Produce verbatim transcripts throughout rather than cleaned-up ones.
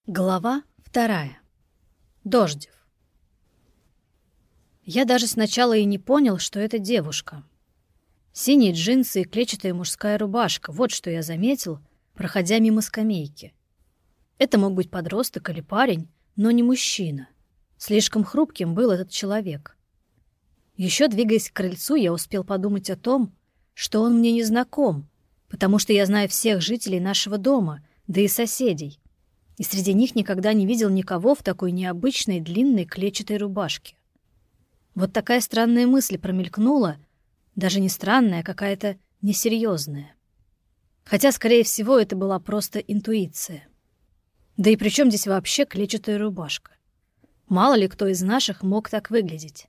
Глава вторая. Дождев. Я даже сначала и не понял, что это девушка. Синие джинсы и клетчатая мужская рубашка — вот что я заметил, проходя мимо скамейки. Это мог быть подросток или парень, но не мужчина. Слишком хрупким был этот человек. Еще двигаясь к крыльцу, я успел подумать о том, что он мне не знаком, потому что я знаю всех жителей нашего дома, да и соседей. И среди них никогда не видел никого в такой необычной длинной клетчатой рубашке. Вот такая странная мысль промелькнула, даже не странная, а какая-то несерьезная. Хотя, скорее всего, это была просто интуиция. Да и при чем здесь вообще клетчатая рубашка? Мало ли кто из наших мог так выглядеть.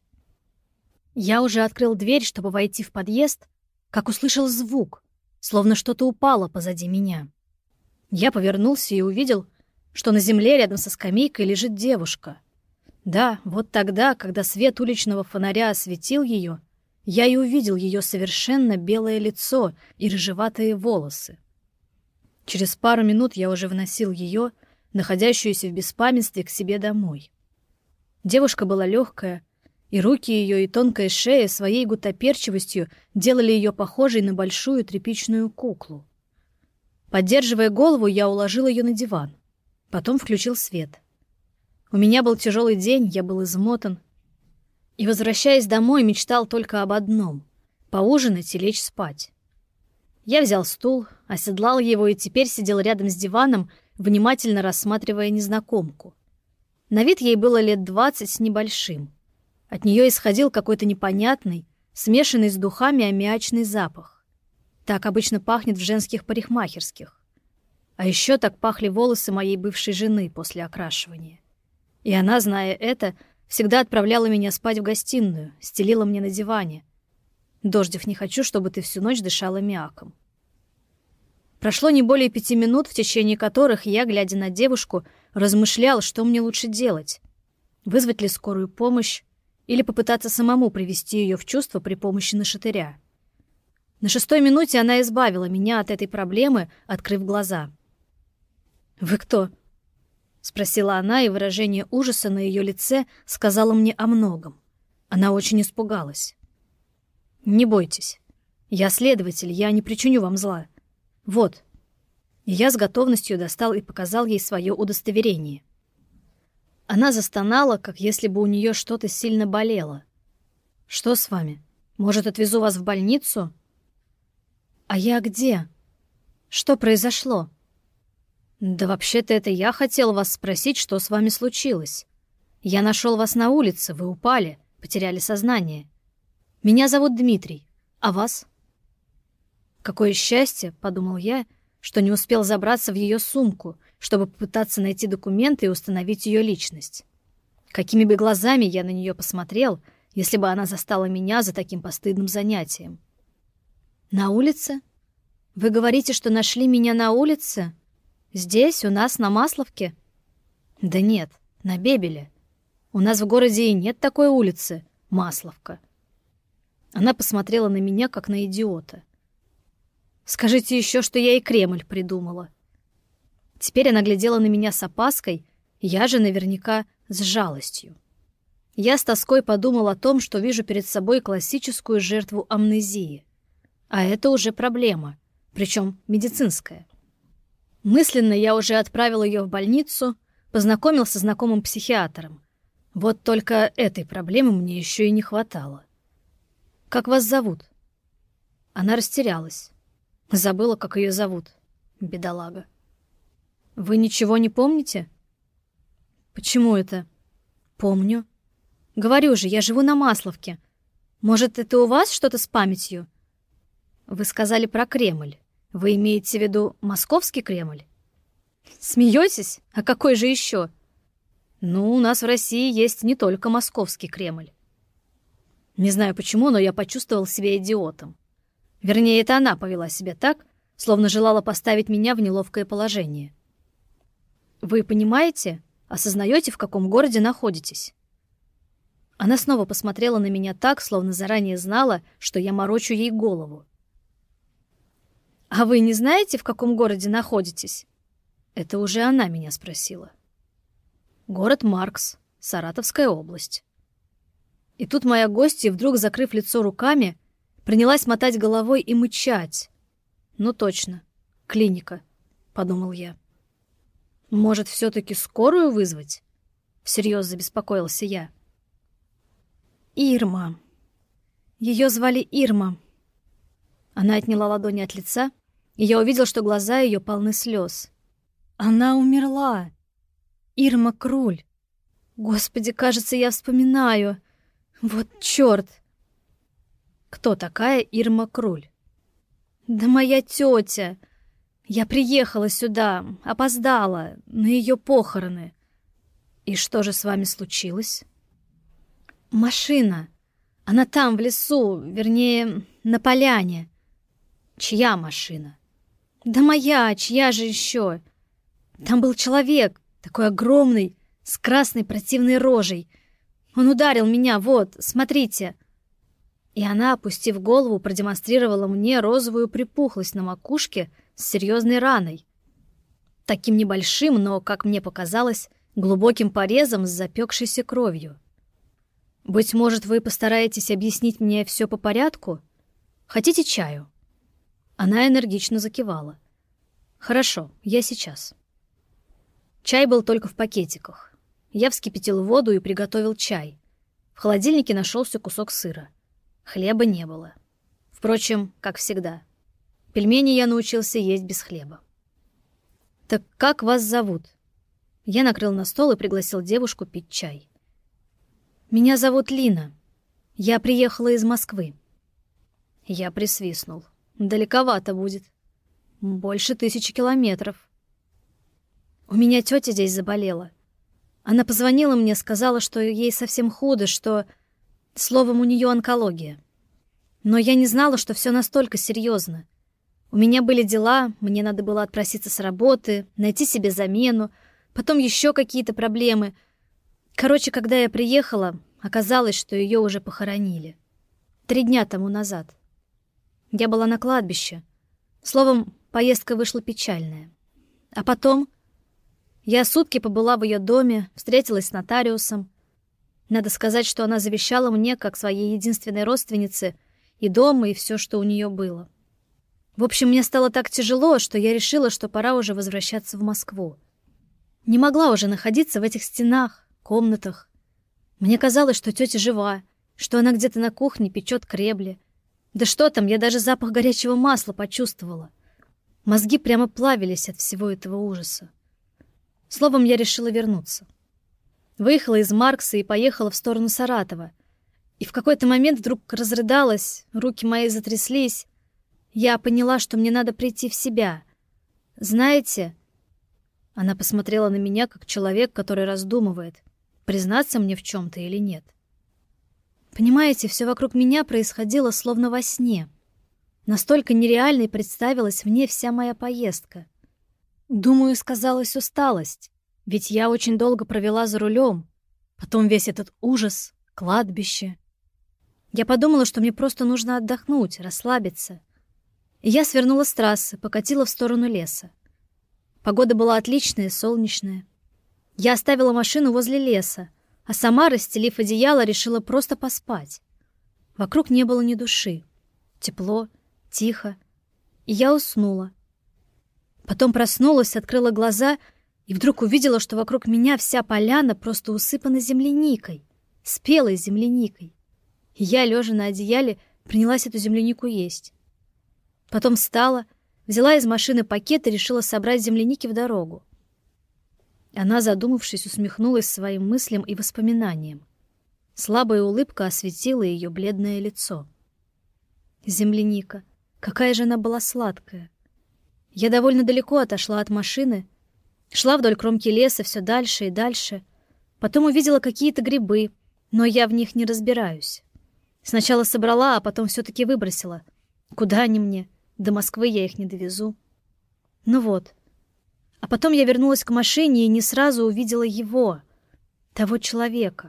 Я уже открыл дверь, чтобы войти в подъезд, как услышал звук, словно что-то упало позади меня. Я повернулся и увидел, что на земле рядом со скамейкой лежит девушка. Да, вот тогда, когда свет уличного фонаря осветил ее, я и увидел ее совершенно белое лицо и рыжеватые волосы. Через пару минут я уже вносил ее, находящуюся в беспамятстве, к себе домой. Девушка была легкая, и руки ее и тонкая шея своей гуттаперчивостью делали ее похожей на большую тряпичную куклу. Поддерживая голову, я уложил ее на диван. Потом включил свет. У меня был тяжелый день, я был измотан. И, возвращаясь домой, мечтал только об одном — поужинать и лечь спать. Я взял стул, оседлал его и теперь сидел рядом с диваном, внимательно рассматривая незнакомку. На вид ей было лет двадцать с небольшим. От нее исходил какой-то непонятный, смешанный с духами аммиачный запах. Так обычно пахнет в женских парикмахерских. А еще так пахли волосы моей бывшей жены после окрашивания. И она, зная это, всегда отправляла меня спать в гостиную, стелила мне на диване. «Дождев, не хочу, чтобы ты всю ночь дышал аммиаком». Прошло не более пяти минут, в течение которых я, глядя на девушку, размышлял, что мне лучше делать. Вызвать ли скорую помощь или попытаться самому привести ее в чувство при помощи нашатыря. На шестой минуте она избавила меня от этой проблемы, открыв глаза. «Вы кто?» — спросила она, и выражение ужаса на ее лице сказало мне о многом. Она очень испугалась. «Не бойтесь. Я следователь, я не причиню вам зла. Вот». И я с готовностью достал и показал ей свое удостоверение. Она застонала, как если бы у нее что-то сильно болело. «Что с вами? Может, отвезу вас в больницу?» «А я где? Что произошло?» «Да вообще-то это я хотел вас спросить, что с вами случилось. Я нашел вас на улице, вы упали, потеряли сознание. Меня зовут Дмитрий, а вас?» «Какое счастье», — подумал я, что не успел забраться в ее сумку, чтобы попытаться найти документы и установить ее личность. Какими бы глазами я на нее посмотрел, если бы она застала меня за таким постыдным занятием. «На улице? Вы говорите, что нашли меня на улице? Здесь, у нас, на Масловке?» «Да нет, на Бебеле. У нас в городе и нет такой улицы, Масловка». Она посмотрела на меня, как на идиота. «Скажите еще, что я и Кремль придумала». Теперь она глядела на меня с опаской, я же наверняка с жалостью. Я с тоской подумал о том, что вижу перед собой классическую жертву амнезии. А это уже проблема, причем медицинская. Мысленно я уже отправил ее в больницу, познакомился со знакомым психиатром. Вот только этой проблемы мне еще и не хватало. «Как вас зовут?» Она растерялась. Забыла, как ее зовут, бедолага. «Вы ничего не помните?» «Почему это?» «Помню. Говорю же, я живу на Масловке. Может, это у вас что-то с памятью?» «Вы сказали про Кремль. Вы имеете в виду московский Кремль?» «Смеетесь? А какой же еще?» «Ну, у нас в России есть не только московский Кремль». Не знаю почему, но я почувствовал себя идиотом. Вернее, это она повела себя так, словно желала поставить меня в неловкое положение. «Вы понимаете, осознаете, в каком городе находитесь?» Она снова посмотрела на меня так, словно заранее знала, что я морочу ей голову. «А вы не знаете, в каком городе находитесь?» Это уже она меня спросила. Город Маркс, Саратовская область. И тут моя гостья, вдруг закрыв лицо руками, принялась мотать головой и мычать. «Ну точно, клиника», — подумал я. «Может, все-таки скорую вызвать?» — всерьез забеспокоился я. «Ирма. Ее звали Ирма». Она отняла ладони от лица, и я увидел, что глаза ее полны слез. «Она умерла. Ирма Круль. Господи, кажется, я вспоминаю. Вот черт!» «Кто такая Ирма Круль?» «Да моя тетя. Я приехала сюда, опоздала, на ее похороны». «И что же с вами случилось?» «Машина. Она там, в лесу, вернее, на поляне». «Чья машина?» «Да моя, чья же еще? Там был человек, такой огромный, с красной противной рожей. Он ударил меня, вот, смотрите». И она, опустив голову, продемонстрировала мне розовую припухлость на макушке с серьезной раной. Таким небольшим, но, как мне показалось, глубоким порезом с запекшейся кровью. «Быть может, вы постараетесь объяснить мне все по порядку? Хотите чаю?» Она энергично закивала. «Хорошо, я сейчас». Чай был только в пакетиках. Я вскипятил воду и приготовил чай. В холодильнике нашелся кусок сыра. Хлеба не было. Впрочем, как всегда. Пельмени я научился есть без хлеба. «Так как вас зовут?» Я накрыл на стол и пригласил девушку пить чай. «Меня зовут Лина. Я приехала из Москвы». Я присвистнул. «Далековато будет. Больше тысячи километров». «У меня тетя здесь заболела. Она позвонила мне, сказала, что ей совсем худо, что... Словом, у нее онкология. Но я не знала, что все настолько серьезно. У меня были дела, мне надо было отпроситься с работы, найти себе замену, потом еще какие-то проблемы. Короче, когда я приехала, оказалось, что ее уже похоронили. Три дня тому назад. Я была на кладбище. Словом, поездка вышла печальная. А потом... Я сутки побыла в ее доме, встретилась с нотариусом. Надо сказать, что она завещала мне, как своей единственной родственнице, и дом, и все, что у нее было. В общем, мне стало так тяжело, что я решила, что пора уже возвращаться в Москву. Не могла уже находиться в этих стенах, комнатах. Мне казалось, что тетя жива, что она где-то на кухне печет кребли. Да что там, я даже запах горячего масла почувствовала. Мозги прямо плавились от всего этого ужаса. Словом, я решила вернуться. Выехала из Маркса и поехала в сторону Саратова. И в какой-то момент вдруг разрыдалась, руки мои затряслись. Я поняла, что мне надо прийти в себя. Знаете, она посмотрела на меня, как человек, который раздумывает, признаться мне в чем-то или нет. Понимаете, все вокруг меня происходило словно во сне. Настолько нереальной представилась мне вся моя поездка. Думаю, сказалась усталость, ведь я очень долго провела за рулем. Потом весь этот ужас, кладбище. Я подумала, что мне просто нужно отдохнуть, расслабиться. И я свернула с трассы, покатила в сторону леса. Погода была отличная, солнечная. Я оставила машину возле леса, а сама, расстелив одеяло, решила просто поспать. Вокруг не было ни души. Тепло, тихо. И я уснула. Потом проснулась, открыла глаза и вдруг увидела, что вокруг меня вся поляна просто усыпана земляникой, спелой земляникой. И я, лежа на одеяле, принялась эту землянику есть. Потом встала, взяла из машины пакет и решила собрать земляники в дорогу. Она, задумавшись, усмехнулась своим мыслям и воспоминаниям. Слабая улыбка осветила ее бледное лицо. Земляника. Какая же она была сладкая. Я довольно далеко отошла от машины, шла вдоль кромки леса все дальше и дальше. Потом увидела какие-то грибы, но я в них не разбираюсь. Сначала собрала, а потом все-таки выбросила. Куда они мне? До Москвы я их не довезу. Ну вот. А потом я вернулась к машине и не сразу увидела его, того человека.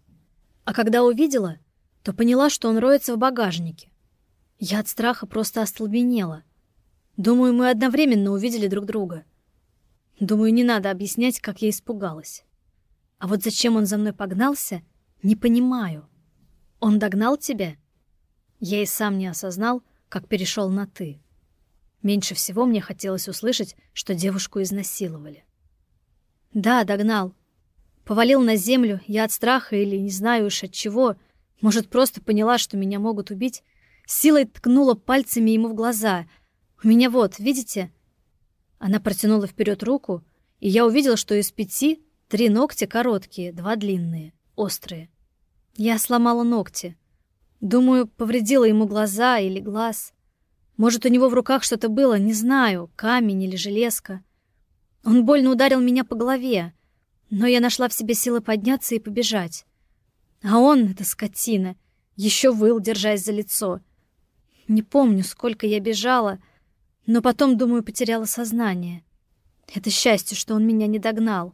А когда увидела, то поняла, что он роется в багажнике. Я от страха просто остолбенела. Думаю, мы одновременно увидели друг друга. Думаю, не надо объяснять, как я испугалась. А вот зачем он за мной погнался, не понимаю. Он догнал тебя? Я и сам не осознал, как перешел на «ты». Меньше всего мне хотелось услышать, что девушку изнасиловали. Да, догнал. Повалил на землю, я от страха или не знаю уж от чего, может, просто поняла, что меня могут убить, силой ткнула пальцами ему в глаза. У меня вот, видите? Она протянула вперед руку, и я увидел, что из пяти три ногтя короткие, два длинные, острые. Я сломала ногти. Думаю, повредила ему глаза или глаз. Может, у него в руках что-то было, не знаю, камень или железка. Он больно ударил меня по голове, но я нашла в себе силы подняться и побежать. А он, эта скотина, еще выл, держась за лицо. Не помню, сколько я бежала, но потом, думаю, потеряла сознание. Это счастье, что он меня не догнал.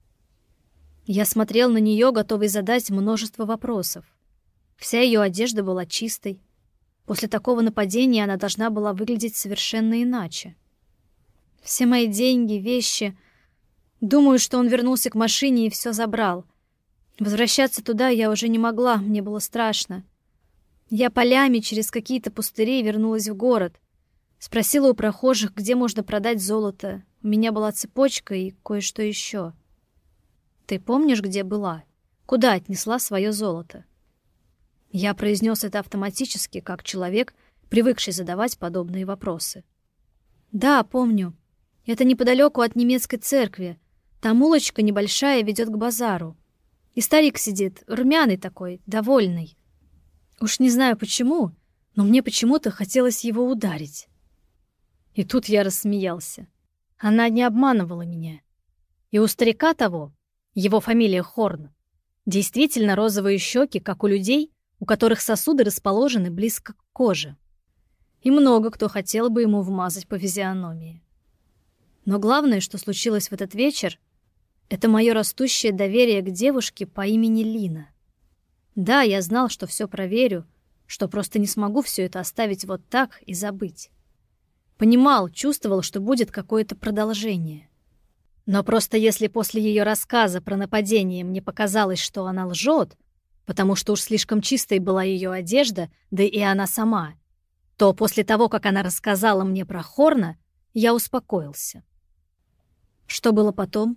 Я смотрел на нее, готовый задать множество вопросов. Вся ее одежда была чистой. После такого нападения она должна была выглядеть совершенно иначе. Все мои деньги, вещи. Думаю, что он вернулся к машине и все забрал. Возвращаться туда я уже не могла, мне было страшно. Я полями через какие-то пустыри вернулась в город. Спросила у прохожих, где можно продать золото. У меня была цепочка и кое-что еще. Ты помнишь, где была? Куда отнесла свое золото? Я произнес это автоматически, как человек, привыкший задавать подобные вопросы. Да, помню. Это неподалеку от немецкой церкви. Там улочка небольшая ведет к базару. И старик сидит, румяный такой, довольный. Уж не знаю почему, но мне почему-то хотелось его ударить. И тут я рассмеялся. Она не обманывала меня. И у старика того, его фамилия Хорн, действительно розовые щеки, как у людей, у которых сосуды расположены близко к коже. И много кто хотел бы ему вмазать по физиономии. Но главное, что случилось в этот вечер, это мое растущее доверие к девушке по имени Лина. Да, я знал, что все проверю, что просто не смогу все это оставить вот так и забыть. Понимал, чувствовал, что будет какое-то продолжение. Но просто если после ее рассказа про нападение мне показалось, что она лжет, потому что уж слишком чистой была ее одежда, да и она сама, то после того, как она рассказала мне про Хорна, я успокоился. Что было потом?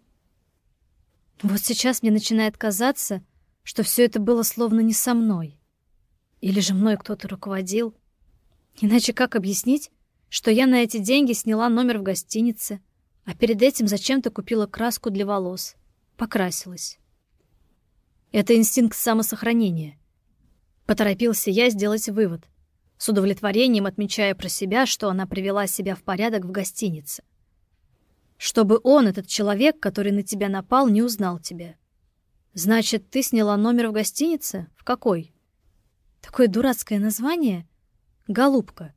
Вот сейчас мне начинает казаться, что все это было словно не со мной. Или же мной кто-то руководил. Иначе как объяснить, что я на эти деньги сняла номер в гостинице, а перед этим зачем-то купила краску для волос, покрасилась? Это инстинкт самосохранения. Поторопился я сделать вывод, с удовлетворением отмечая про себя, что она привела себя в порядок в гостинице. Чтобы он, этот человек, который на тебя напал, не узнал тебя. Значит, ты сняла номер в гостинице? В какой? Такое дурацкое название? Голубка.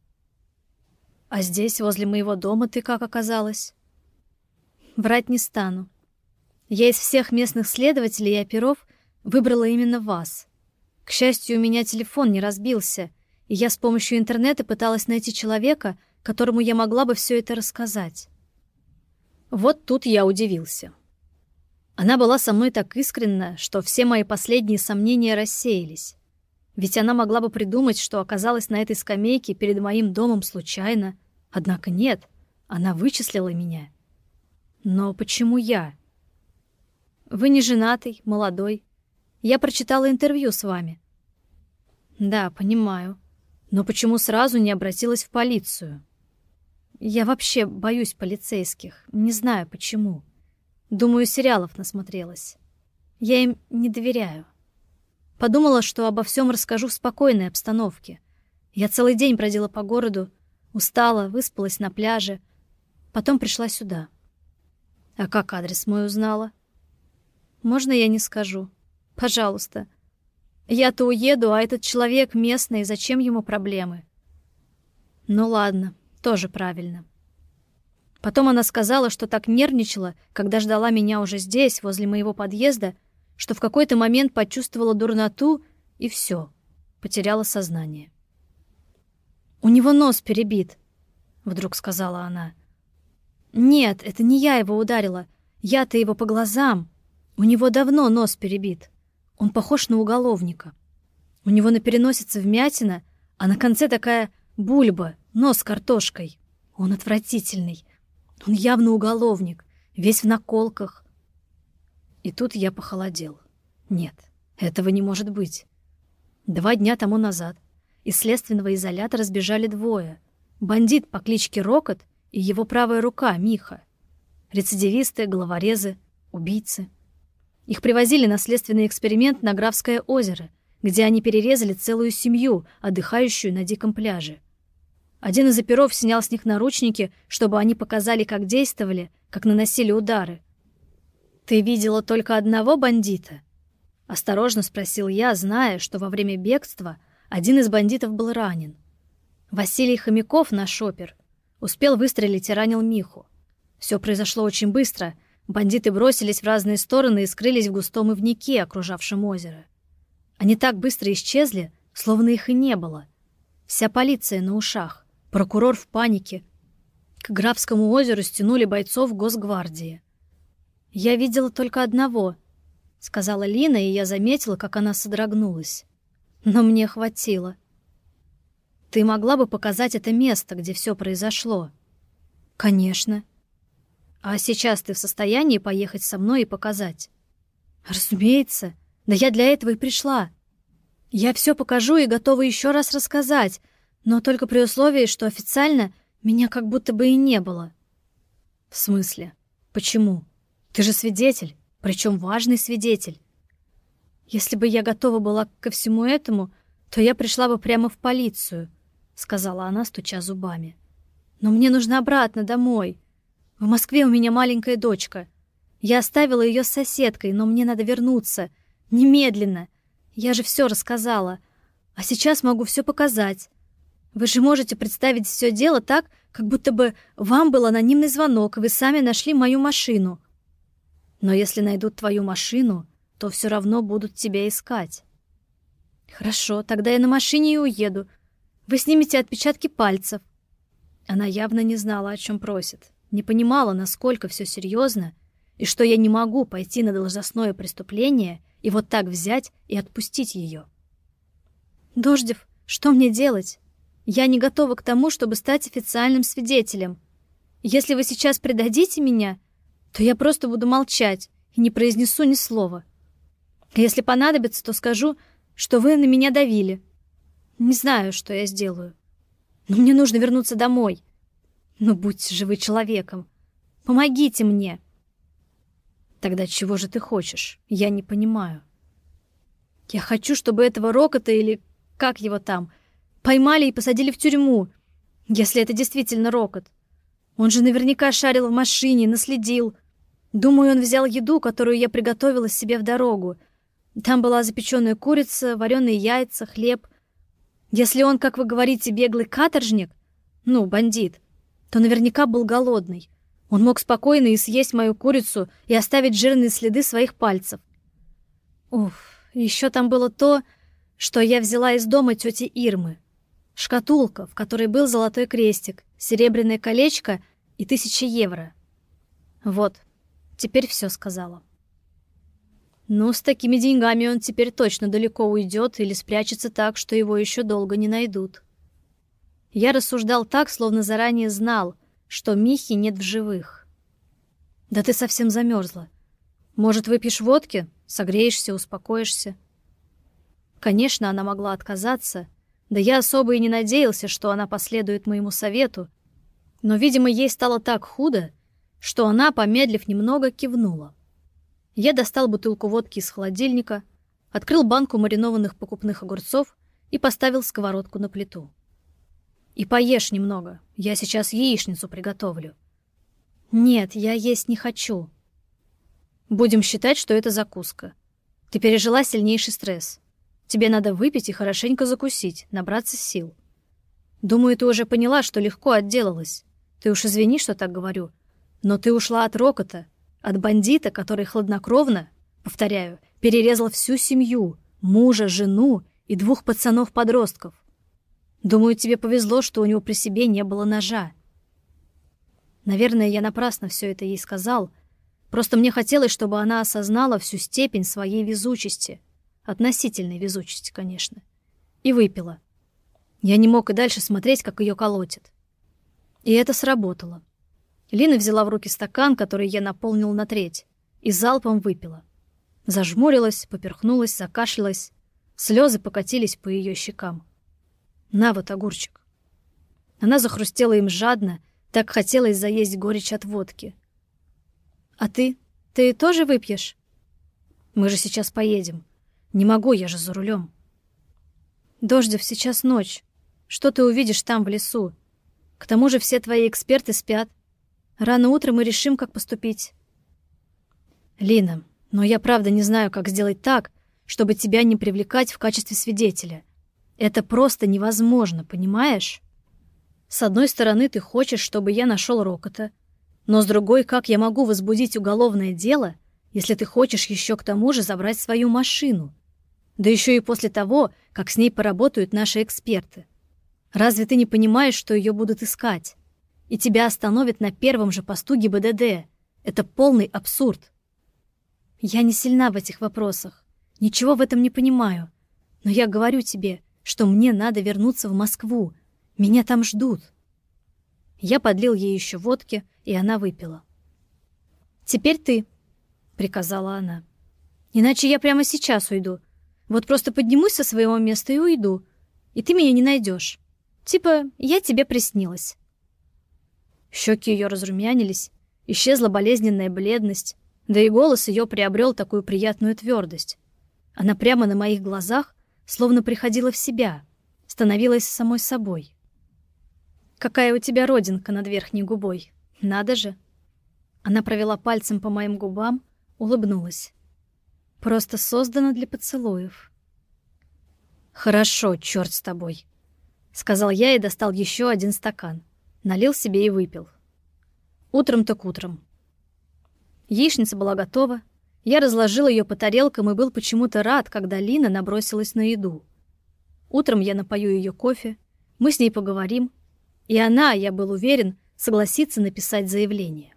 А здесь, возле моего дома, ты как оказалась? Врать не стану. Я из всех местных следователей и оперов выбрала именно вас. К счастью, у меня телефон не разбился, и я с помощью интернета пыталась найти человека, которому я могла бы все это рассказать. Вот тут я удивился. Она была со мной так искренна, что все мои последние сомнения рассеялись. Ведь она могла бы придумать, что оказалась на этой скамейке перед моим домом случайно. Однако нет, она вычислила меня. Но почему я? Вы не женатый, молодой. Я прочитала интервью с вами. Да, понимаю. Но почему сразу не обратилась в полицию? Я вообще боюсь полицейских. Не знаю, почему. Думаю, сериалов насмотрелась. Я им не доверяю. Подумала, что обо всем расскажу в спокойной обстановке. Я целый день бродила по городу, устала, выспалась на пляже. Потом пришла сюда. А как адрес мой узнала? Можно я не скажу? Пожалуйста. Я-то уеду, а этот человек местный, зачем ему проблемы? Ну ладно, тоже правильно. Потом она сказала, что так нервничала, когда ждала меня уже здесь, возле моего подъезда, что в какой-то момент почувствовала дурноту и все, потеряла сознание. «У него нос перебит», — вдруг сказала она. «Нет, это не я его ударила. Я-то его по глазам. У него давно нос перебит. Он похож на уголовника. У него на переносице вмятина, а на конце такая бульба, нос с картошкой. Он отвратительный. Он явно уголовник, весь в наколках. И тут я похолодел. Нет, этого не может быть. Два дня тому назад из следственного изолятора сбежали двое. Бандит по кличке Рокот и его правая рука, Миха. Рецидивисты, головорезы, убийцы. Их привозили на следственный эксперимент на Графское озеро, где они перерезали целую семью, отдыхающую на диком пляже. Один из оперов снял с них наручники, чтобы они показали, как действовали, как наносили удары. «Ты видела только одного бандита?» — осторожно спросил я, зная, что во время бегства один из бандитов был ранен. Василий Хомяков, наш опер, успел выстрелить и ранил Миху. Все произошло очень быстро. Бандиты бросились в разные стороны и скрылись в густом ивнике, окружавшем озеро. Они так быстро исчезли, словно их и не было. Вся полиция на ушах, прокурор в панике. К Графскому озеру стянули бойцов Госгвардии. «Я видела только одного», — сказала Лина, и я заметила, как она содрогнулась. «Но мне хватило». «Ты могла бы показать это место, где все произошло?» «Конечно». «А сейчас ты в состоянии поехать со мной и показать?» «Разумеется. Да я для этого и пришла. Я все покажу и готова еще раз рассказать, но только при условии, что официально меня как будто бы и не было». «В смысле? Почему? Ты же свидетель, причем важный свидетель». «Если бы я готова была ко всему этому, то я пришла бы прямо в полицию», — сказала она, стуча зубами. «Но мне нужно обратно, домой. В Москве у меня маленькая дочка. Я оставила ее с соседкой, но мне надо вернуться. Немедленно. Я же все рассказала. А сейчас могу все показать. Вы же можете представить все дело так, как будто бы вам был анонимный звонок, и вы сами нашли мою машину. Но если найдут твою машину, то все равно будут тебя искать». «Хорошо, тогда я на машине и уеду. Вы снимете отпечатки пальцев». Она явно не знала, о чем просит, не понимала, насколько все серьезно, и что я не могу пойти на должностное преступление и вот так взять и отпустить ее. «Дождев, что мне делать? Я не готова к тому, чтобы стать официальным свидетелем. Если вы сейчас предадите меня, то я просто буду молчать и не произнесу ни слова. А если понадобится, то скажу, что вы на меня давили. Не знаю, что я сделаю. Но мне нужно вернуться домой. Ну, будьте же вы человеком. Помогите мне». «Тогда чего же ты хочешь? Я не понимаю». «Я хочу, чтобы этого Рокота, или как его там, поймали и посадили в тюрьму, если это действительно Рокот. Он же наверняка шарил в машине, наследил. Думаю, он взял еду, которую я приготовила себе в дорогу. Там была запеченная курица, вареные яйца, хлеб. Если он, как вы говорите, беглый каторжник, ну, бандит, то наверняка был голодный. Он мог спокойно и съесть мою курицу и оставить жирные следы своих пальцев. Уф, еще там было то, что я взяла из дома тети Ирмы. Шкатулка, в которой был золотой крестик, серебряное колечко и тысяча евро. Вот, теперь все сказала». «Ну, с такими деньгами он теперь точно далеко уйдет или спрячется так, что его еще долго не найдут». Я рассуждал так, словно заранее знал, что Михи нет в живых. «Да ты совсем замерзла. Может, выпьешь водки, согреешься, успокоишься?» Конечно, она могла отказаться, да я особо и не надеялся, что она последует моему совету, но, видимо, ей стало так худо, что она, помедлив немного, кивнула. Я достал бутылку водки из холодильника, открыл банку маринованных покупных огурцов и поставил сковородку на плиту. «И поешь немного, я сейчас яичницу приготовлю». «Нет, я есть не хочу». «Будем считать, что это закуска. Ты пережила сильнейший стресс. Тебе надо выпить и хорошенько закусить, набраться сил. Думаю, ты уже поняла, что легко отделалась. Ты уж извини, что так говорю, но ты ушла от Рокота, от бандита, который хладнокровно, повторяю, перерезал всю семью, мужа, жену и двух пацанов-подростков. Думаю, тебе повезло, что у него при себе не было ножа». Наверное, я напрасно все это ей сказал, Просто мне хотелось, чтобы она осознала всю степень своей везучести. Относительной везучести, конечно. И выпила. Я не мог и дальше смотреть, как ее колотит. И это сработало. Лина взяла в руки стакан, который я наполнил на треть, и залпом выпила. Зажмурилась, поперхнулась, закашлялась. Слезы покатились по ее щекам. «На вот огурчик». Она захрустела им жадно, так хотелось заесть горечь от водки. «А ты? Ты тоже выпьешь?» «Мы же сейчас поедем. Не могу, я же за рулем». «Дождев, сейчас ночь. Что ты увидишь там, в лесу? К тому же все твои эксперты спят. Рано утром мы решим, как поступить». «Лина, но я правда не знаю, как сделать так, чтобы тебя не привлекать в качестве свидетеля. Это просто невозможно, понимаешь? С одной стороны, ты хочешь, чтобы я нашел Рокота, но с другой, как я могу возбудить уголовное дело, если ты хочешь еще к тому же забрать свою машину? Да еще и после того, как с ней поработают наши эксперты. Разве ты не понимаешь, что ее будут искать? И тебя остановят на первом же посту ГИБДД. Это полный абсурд. Я не сильна в этих вопросах. Ничего в этом не понимаю. Но я говорю тебе, что мне надо вернуться в Москву. Меня там ждут. Я подлил ей еще водки, и она выпила. «Теперь ты», — приказала она. «Иначе я прямо сейчас уйду. Вот просто поднимусь со своего места и уйду. И ты меня не найдешь. Типа, я тебе приснилась». Щеки ее разрумянились, исчезла болезненная бледность, да и голос ее приобрел такую приятную твердость. Она прямо на моих глазах словно приходила в себя, становилась самой собой. «Какая у тебя родинка над верхней губой? Надо же!» Она провела пальцем по моим губам, улыбнулась. «Просто создана для поцелуев». «Хорошо, черт с тобой», — сказал я и достал еще один стакан. Налил себе и выпил. Утром так утром. Яичница была готова. Я разложил ее по тарелкам и был почему-то рад, когда Лина набросилась на еду. Утром я напою ее кофе, мы с ней поговорим, и она, я был уверен, согласится написать заявление.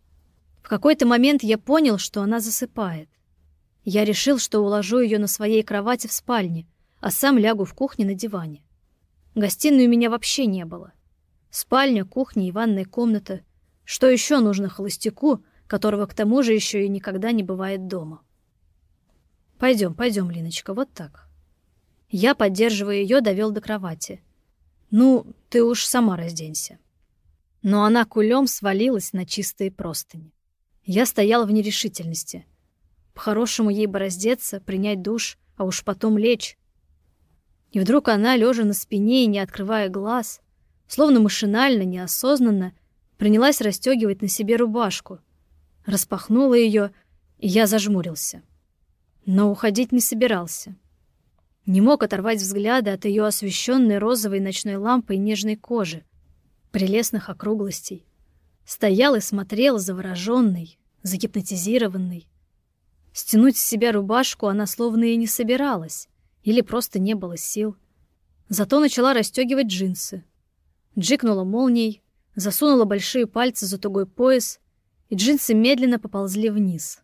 В какой-то момент я понял, что она засыпает. Я решил, что уложу ее на своей кровати в спальне, а сам лягу в кухне на диване. Гостиной у меня вообще не было. Спальня, кухня и ванная комната. Что еще нужно холостяку, которого к тому же еще и никогда не бывает дома? Пойдем, пойдем, Линочка, вот так. Я, поддерживая ее, довел до кровати. Ну, ты уж сама разденься. Но она кулем свалилась на чистые простыни. Я стоял в нерешительности. По-хорошему ей бы раздеться, принять душ, а уж потом лечь. И вдруг она, лежа на спине и не открывая глаз, словно машинально, неосознанно, принялась расстегивать на себе рубашку. Распахнула ее, и я зажмурился. Но уходить не собирался. Не мог оторвать взгляда от ее освещенной розовой ночной лампой нежной кожи, прелестных округлостей. Стоял и смотрел завороженный, загипнотизированный. Стянуть с себя рубашку она словно и не собиралась, или просто не было сил. Зато начала расстегивать джинсы. Джикнула молнией, засунула большие пальцы за тугой пояс, и джинсы медленно поползли вниз.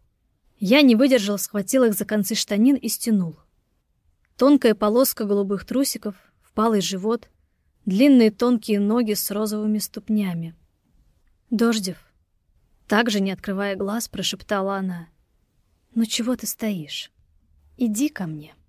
Я не выдержал, схватил их за концы штанин и стянул. Тонкая полоска голубых трусиков, впалый живот, длинные тонкие ноги с розовыми ступнями. «Дождев», также не открывая глаз, прошептала она. «Ну чего ты стоишь? Иди ко мне».